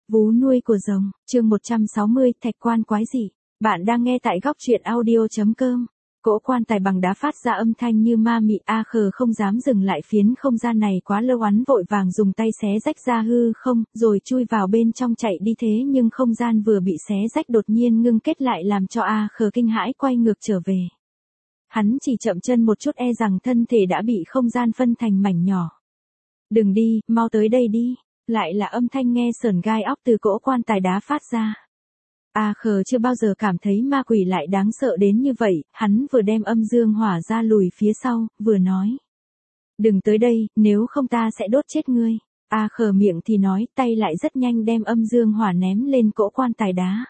Vú nuôi của rồng, chương 160, thạch quan quái dị. Bạn đang nghe tại góc truyện audio.com. Cỗ quan tài bằng đá phát ra âm thanh như ma mị. A Khờ không dám dừng lại, phiến không gian này quá lâu, hắn vội vàng dùng tay xé rách ra hư không, rồi chui vào bên trong chạy đi. Thế nhưng không gian vừa bị xé rách đột nhiên ngưng kết lại, làm cho A Khờ kinh hãi quay ngược trở về. Hắn chỉ chậm chân một chút, e rằng thân thể đã bị không gian phân thành mảnh nhỏ. Đừng đi, mau tới đây đi. Lại là âm thanh nghe sởn gai óc từ cỗ quan tài đá phát ra. A Khờ chưa bao giờ cảm thấy ma quỷ lại đáng sợ đến như vậy, hắn vừa đem âm dương hỏa ra lùi phía sau, vừa nói. Đừng tới đây, nếu không ta sẽ đốt chết ngươi. A Khờ miệng thì nói, tay lại rất nhanh đem âm dương hỏa ném lên cỗ quan tài đá.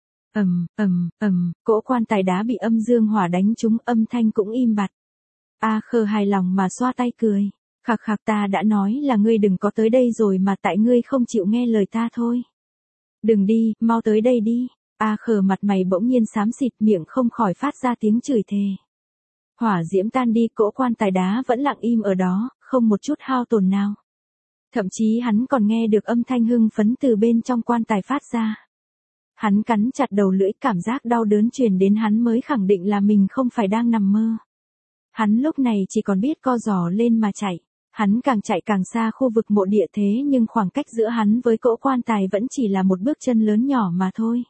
Cỗ quan tài đá bị âm dương hỏa đánh trúng, âm thanh cũng im bặt. A Khờ hài lòng mà xoa tay cười. Khạc khạc, ta đã nói là ngươi đừng có tới đây rồi mà, tại ngươi không chịu nghe lời ta thôi. Đừng đi, mau tới đây đi. A Khờ mặt mày bỗng nhiên xám xịt, miệng không khỏi phát ra tiếng chửi thề. Hỏa diễm tan đi, cỗ quan tài đá vẫn lặng im ở đó, không một chút hao tổn nào. Thậm chí hắn còn nghe được âm thanh hưng phấn từ bên trong quan tài phát ra. Hắn cắn chặt đầu lưỡi, cảm giác đau đớn truyền đến hắn mới khẳng định là mình không phải đang nằm mơ. Hắn lúc này chỉ còn biết co giò lên mà chạy. Hắn càng chạy càng xa khu vực mộ địa, thế nhưng khoảng cách giữa hắn với cỗ quan tài vẫn chỉ là một bước chân lớn nhỏ mà thôi.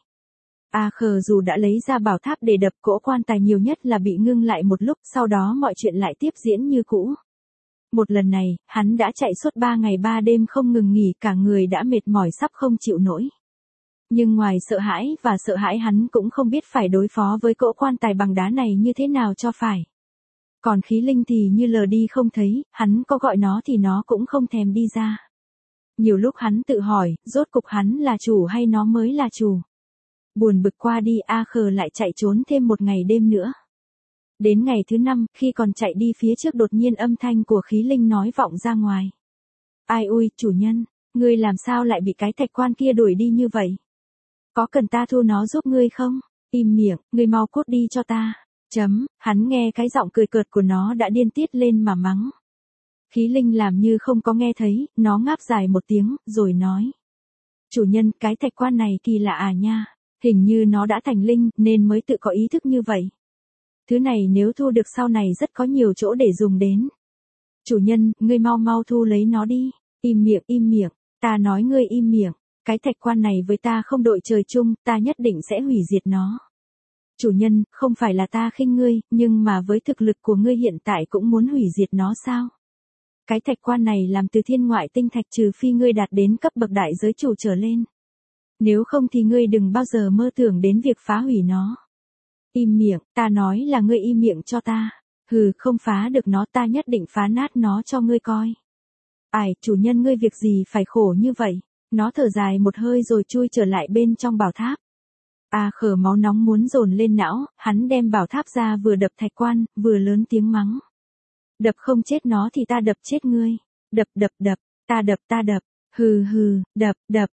A Khờ dù đã lấy ra bảo tháp để đập cỗ quan tài, nhiều nhất là bị ngưng lại một lúc, sau đó mọi chuyện lại tiếp diễn như cũ. Một lần này, hắn đã chạy suốt 3 ngày 3 đêm không ngừng nghỉ, cả người đã mệt mỏi sắp không chịu nổi. Nhưng ngoài sợ hãi hắn cũng không biết phải đối phó với cỗ quan tài bằng đá này như thế nào cho phải. Còn khí linh thì như lờ đi không thấy, hắn có gọi nó thì nó cũng không thèm đi ra. Nhiều lúc hắn tự hỏi, rốt cục hắn là chủ hay nó mới là chủ. Buồn bực qua đi, A Khờ lại chạy trốn thêm một ngày đêm nữa. Đến ngày thứ 5, khi còn chạy đi phía trước, đột nhiên âm thanh của khí linh nói vọng ra ngoài. Ai ui, chủ nhân, ngươi làm sao lại bị cái thạch quan kia đuổi đi như vậy? Có cần ta thu nó giúp ngươi không? Im miệng, ngươi mau cút đi cho ta. Hắn nghe cái giọng cười cợt của nó đã điên tiết lên mà mắng. Khí linh làm như không có nghe thấy, nó ngáp dài một tiếng, rồi nói. Chủ nhân, cái thạch quan này kỳ lạ à nha, hình như nó đã thành linh, nên mới tự có ý thức như vậy. Thứ này nếu thu được sau này rất có nhiều chỗ để dùng đến. Chủ nhân, ngươi mau mau thu lấy nó đi. Im miệng, ta nói ngươi im miệng, cái thạch quan này với ta không đội trời chung, ta nhất định sẽ hủy diệt nó. Chủ nhân, không phải là ta khinh ngươi, nhưng mà với thực lực của ngươi hiện tại cũng muốn hủy diệt nó sao? Cái thạch quan này làm từ thiên ngoại tinh thạch, trừ phi ngươi đạt đến cấp bậc đại giới chủ trở lên. Nếu không thì ngươi đừng bao giờ mơ tưởng đến việc phá hủy nó. Im miệng, ta nói là ngươi im miệng cho ta. Hừ, không phá được nó, ta nhất định phá nát nó cho ngươi coi. Ai, chủ nhân ngươi việc gì phải khổ như vậy? Nó thở dài một hơi rồi chui trở lại bên trong bảo tháp. A Khờ máu nóng muốn dồn lên não, hắn đem bảo tháp ra vừa đập thạch quan, vừa lớn tiếng mắng. Đập không chết nó thì ta đập chết ngươi. Đập, ta đập. Hừ, đập,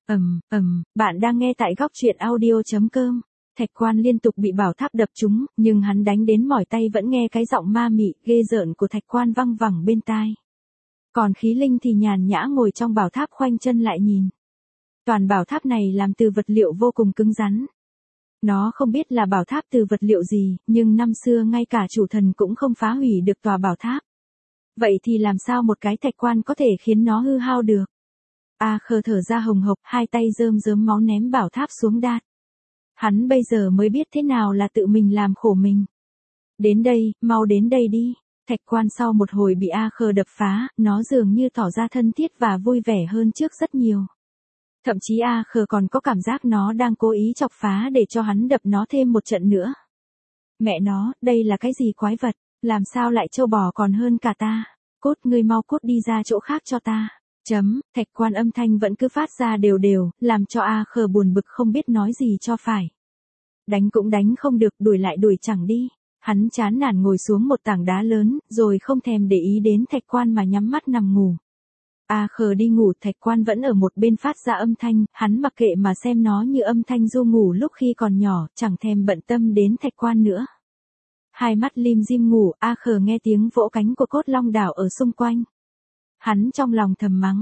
Bạn đang nghe tại góc truyện audio.com. Thạch quan liên tục bị bảo tháp đập trúng, nhưng hắn đánh đến mỏi tay vẫn nghe cái giọng ma mị, ghê rợn của thạch quan văng vẳng bên tai. Còn khí linh thì nhàn nhã ngồi trong bảo tháp khoanh chân lại nhìn. Toàn bảo tháp này làm từ vật liệu vô cùng cứng rắn. Nó không biết là bảo tháp từ vật liệu gì, nhưng năm xưa ngay cả chủ thần cũng không phá hủy được tòa bảo tháp. Vậy thì làm sao một cái thạch quan có thể khiến nó hư hao được? A Khờ thở ra hồng hộc, hai tay rơm rớm máu ném bảo tháp xuống đát. Hắn bây giờ mới biết thế nào là tự mình làm khổ mình. Đến đây, mau đến đây đi. Thạch quan sau một hồi bị A Khờ đập phá, nó dường như tỏ ra thân thiết và vui vẻ hơn trước rất nhiều. Thậm chí A Khờ còn có cảm giác nó đang cố ý chọc phá để cho hắn đập nó thêm một trận nữa. Mẹ nó, đây là cái gì quái vật, làm sao lại trâu bò còn hơn cả ta. Cút, ngươi mau cút đi ra chỗ khác cho ta. Thạch quan âm thanh vẫn cứ phát ra đều đều, làm cho A Khờ buồn bực không biết nói gì cho phải. Đánh cũng đánh không được, đuổi lại đuổi chẳng đi. Hắn chán nản ngồi xuống một tảng đá lớn, rồi không thèm để ý đến thạch quan mà nhắm mắt nằm ngủ. A Khờ đi ngủ, thạch quan vẫn ở một bên phát ra âm thanh, hắn mặc kệ mà xem nó như âm thanh ru ngủ lúc khi còn nhỏ, chẳng thèm bận tâm đến thạch quan nữa. Hai mắt lim dim ngủ, A Khờ nghe tiếng vỗ cánh của cốt long đảo ở xung quanh. Hắn trong lòng thầm mắng,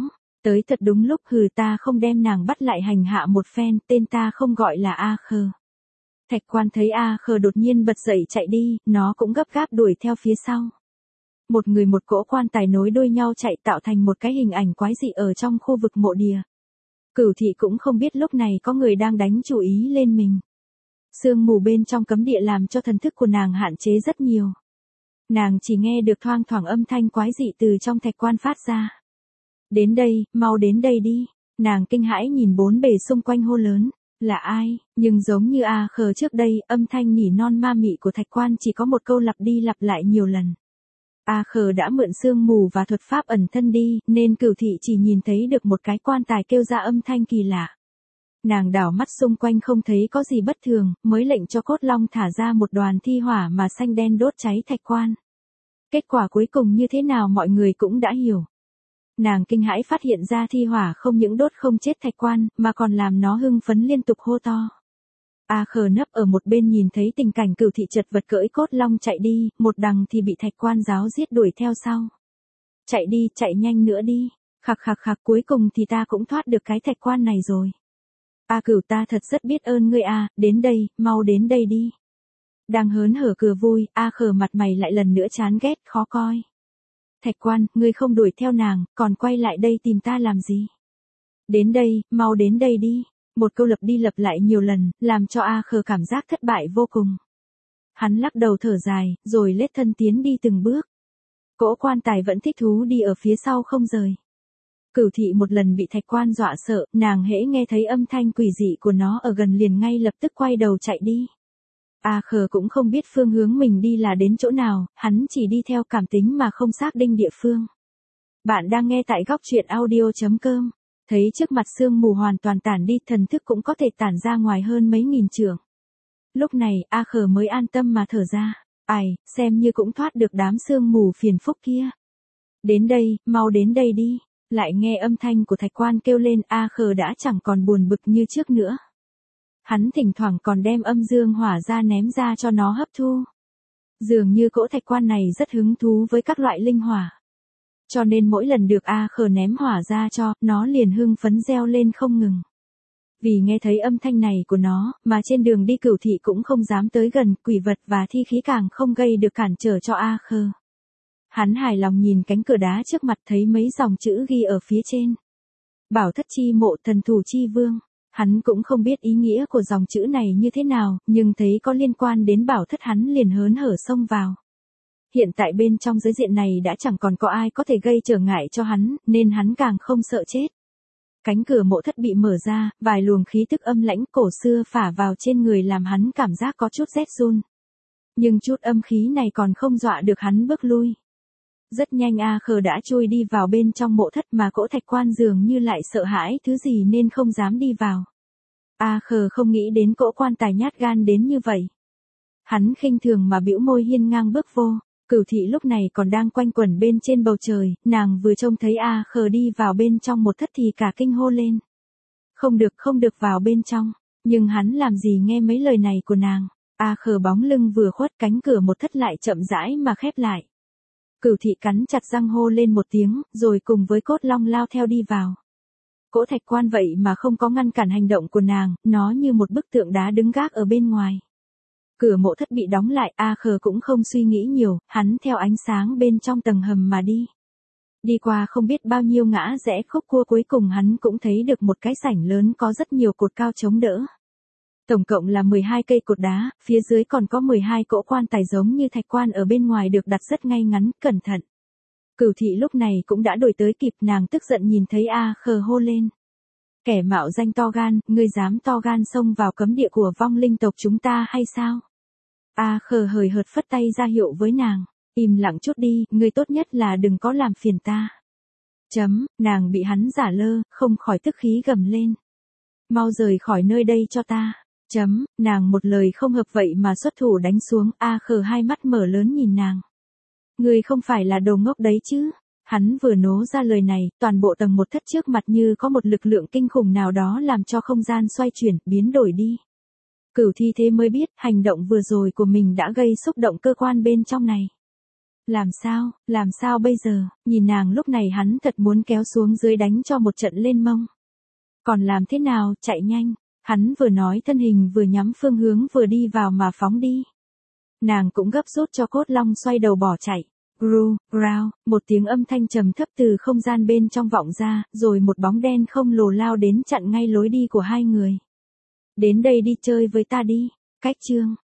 Tới thật đúng lúc, ta không đem nàng bắt lại hành hạ một phen, tên ta không gọi là A Khờ. Thạch Quan thấy A Khờ đột nhiên bật dậy chạy đi, nó cũng gấp gáp đuổi theo phía sau. Một người một cỗ quan tài nối đuôi nhau chạy tạo thành một cái hình ảnh quái dị ở trong khu vực mộ địa. Cửu thị cũng không biết lúc này có người đang đánh chú ý lên mình. Sương mù bên trong cấm địa làm cho thần thức của nàng hạn chế rất nhiều. Nàng chỉ nghe được thoang thoảng âm thanh quái dị từ trong Thạch Quan phát ra. Đến đây, mau đến đây đi. Nàng kinh hãi nhìn bốn bề xung quanh hô lớn. Là ai? Nhưng giống như A Khờ trước đây, âm thanh nỉ non ma mị của Thạch Quan chỉ có một câu lặp đi lặp lại nhiều lần. A Khờ đã mượn sương mù và thuật pháp ẩn thân đi, nên Cửu thị chỉ nhìn thấy được một cái quan tài kêu ra âm thanh kỳ lạ. Nàng đảo mắt xung quanh không thấy có gì bất thường, mới lệnh cho Cốt Long thả ra một đoàn thi hỏa mà xanh đen đốt cháy Thạch Quan. Kết quả cuối cùng như thế nào mọi người cũng đã hiểu. Nàng kinh hãi phát hiện ra thi hỏa không những đốt không chết Thạch Quan, mà còn làm nó hưng phấn liên tục hô to. A Khờ nấp ở một bên nhìn thấy tình cảnh Cửu thị chật vật cưỡi Cốt Long chạy đi, một đằng thì bị Thạch Quan giáo giết đuổi theo sau. Chạy đi, chạy nhanh nữa đi. Khạc khạc khạc, cuối cùng thì ta cũng thoát được cái Thạch Quan này rồi. A Cửu, ta thật rất biết ơn ngươi a, đến đây, mau đến đây đi. Đang hớn hở cười vui, A Khờ mặt mày lại lần nữa chán ghét, khó coi. Thạch Quan, ngươi không đuổi theo nàng, còn quay lại đây tìm ta làm gì? Đến đây, mau đến đây đi. Một câu lặp đi lặp lại nhiều lần, làm cho A Khờ cảm giác thất bại vô cùng. Hắn lắc đầu thở dài, rồi lết thân tiến đi từng bước. Cỗ quan tài vẫn thích thú đi ở phía sau không rời. Cửu thị một lần bị Thạch Quan dọa sợ, nàng hễ nghe thấy âm thanh quỷ dị của nó ở gần liền ngay lập tức quay đầu chạy đi. A Khờ cũng không biết phương hướng mình đi là đến chỗ nào, hắn chỉ đi theo cảm tính mà không xác định địa phương. Bạn đang nghe tại góc truyện audio.com. Thấy trước mặt sương mù hoàn toàn tản đi, thần thức cũng có thể tản ra ngoài hơn mấy nghìn trượng. Lúc này, A Khờ mới an tâm mà thở ra. Ai, xem như cũng thoát được đám sương mù phiền phức kia. Đến đây, mau đến đây đi. Lại nghe âm thanh của Thạch Quan kêu lên, A Khờ đã chẳng còn buồn bực như trước nữa. Hắn thỉnh thoảng còn đem âm dương hỏa ra ném ra cho nó hấp thu. Dường như cỗ Thạch Quan này rất hứng thú với các loại linh hỏa. Cho nên mỗi lần được A Khờ ném hỏa ra cho, nó liền hưng phấn reo lên không ngừng. Vì nghe thấy âm thanh này của nó, mà trên đường đi Cửu thị cũng không dám tới gần, quỷ vật và thi khí càng không gây được cản trở cho A Khờ. Hắn hài lòng nhìn cánh cửa đá trước mặt, thấy mấy dòng chữ ghi ở phía trên. Bảo thất chi mộ, thần thủ chi vương. Hắn cũng không biết ý nghĩa của dòng chữ này như thế nào, nhưng thấy có liên quan đến bảo thất hắn liền hớn hở xông vào. Hiện tại bên trong giới diện này đã chẳng còn có ai có thể gây trở ngại cho hắn, nên hắn càng không sợ chết. Cánh cửa mộ thất bị mở ra, vài luồng khí tức âm lãnh cổ xưa phả vào trên người làm hắn cảm giác có chút rét run. Nhưng chút âm khí này còn không dọa được hắn bước lui. Rất nhanh A Khờ đã chui đi vào bên trong mộ thất, mà cỗ Thạch Quan dường như lại sợ hãi thứ gì nên không dám đi vào. A Khờ không nghĩ đến cỗ quan tài nhát gan đến như vậy. Hắn khinh thường mà bĩu môi hiên ngang bước vô. Cửu thị lúc này còn đang quanh quẩn bên trên bầu trời, nàng vừa trông thấy A Khờ đi vào bên trong một thất thì cả kinh hô lên. Không được vào bên trong, nhưng hắn làm gì nghe mấy lời này của nàng. A Khờ bóng lưng vừa khuất, cánh cửa một thất lại chậm rãi mà khép lại. Cửu thị cắn chặt răng hô lên một tiếng, rồi cùng với Cốt Long lao theo đi vào. Cỗ Thạch Quan vậy mà không có ngăn cản hành động của nàng, nó như một bức tượng đá đứng gác ở bên ngoài. Cửa mộ thất bị đóng lại, A Khờ cũng không suy nghĩ nhiều, hắn theo ánh sáng bên trong tầng hầm mà đi. Đi qua không biết bao nhiêu ngã rẽ khúc cua, cuối cùng hắn cũng thấy được một cái sảnh lớn có rất nhiều cột cao chống đỡ. Tổng cộng là 12 cây cột đá, phía dưới còn có 12 cỗ quan tài giống như Thạch Quan ở bên ngoài được đặt rất ngay ngắn, cẩn thận. Cửu thị lúc này cũng đã đuổi tới kịp, nàng tức giận nhìn thấy A Khờ hô lên. Kẻ mạo danh to gan, ngươi dám to gan xông vào cấm địa của vong linh tộc chúng ta hay sao? A Khờ hời hợt phất tay ra hiệu với nàng. Im lặng chút đi, ngươi tốt nhất là đừng có làm phiền ta. Nàng bị hắn giả lơ, không khỏi tức khí gầm lên. Mau rời khỏi nơi đây cho ta. Nàng một lời không hợp vậy mà xuất thủ đánh xuống. A Khờ hai mắt mở lớn nhìn nàng. Ngươi không phải là đồ ngốc đấy chứ? Hắn vừa nố ra lời này, toàn bộ tầng một thất trước mặt như có một lực lượng kinh khủng nào đó làm cho không gian xoay chuyển, biến đổi đi. Cửu thi thế mới biết, hành động vừa rồi của mình đã gây xúc động cơ quan bên trong này. Làm sao bây giờ, nhìn nàng lúc này hắn thật muốn kéo xuống dưới đánh cho một trận lên mông. Còn làm thế nào, chạy nhanh, hắn vừa nói thân hình vừa nhắm phương hướng vừa đi vào mà phóng đi. Nàng cũng gấp rút cho Cốt Long xoay đầu bỏ chạy. Gru, grao, một tiếng âm thanh trầm thấp từ không gian bên trong vọng ra, rồi một bóng đen không lồ lao đến chặn ngay lối đi của hai người. Đến đây đi chơi với ta đi, cách chương.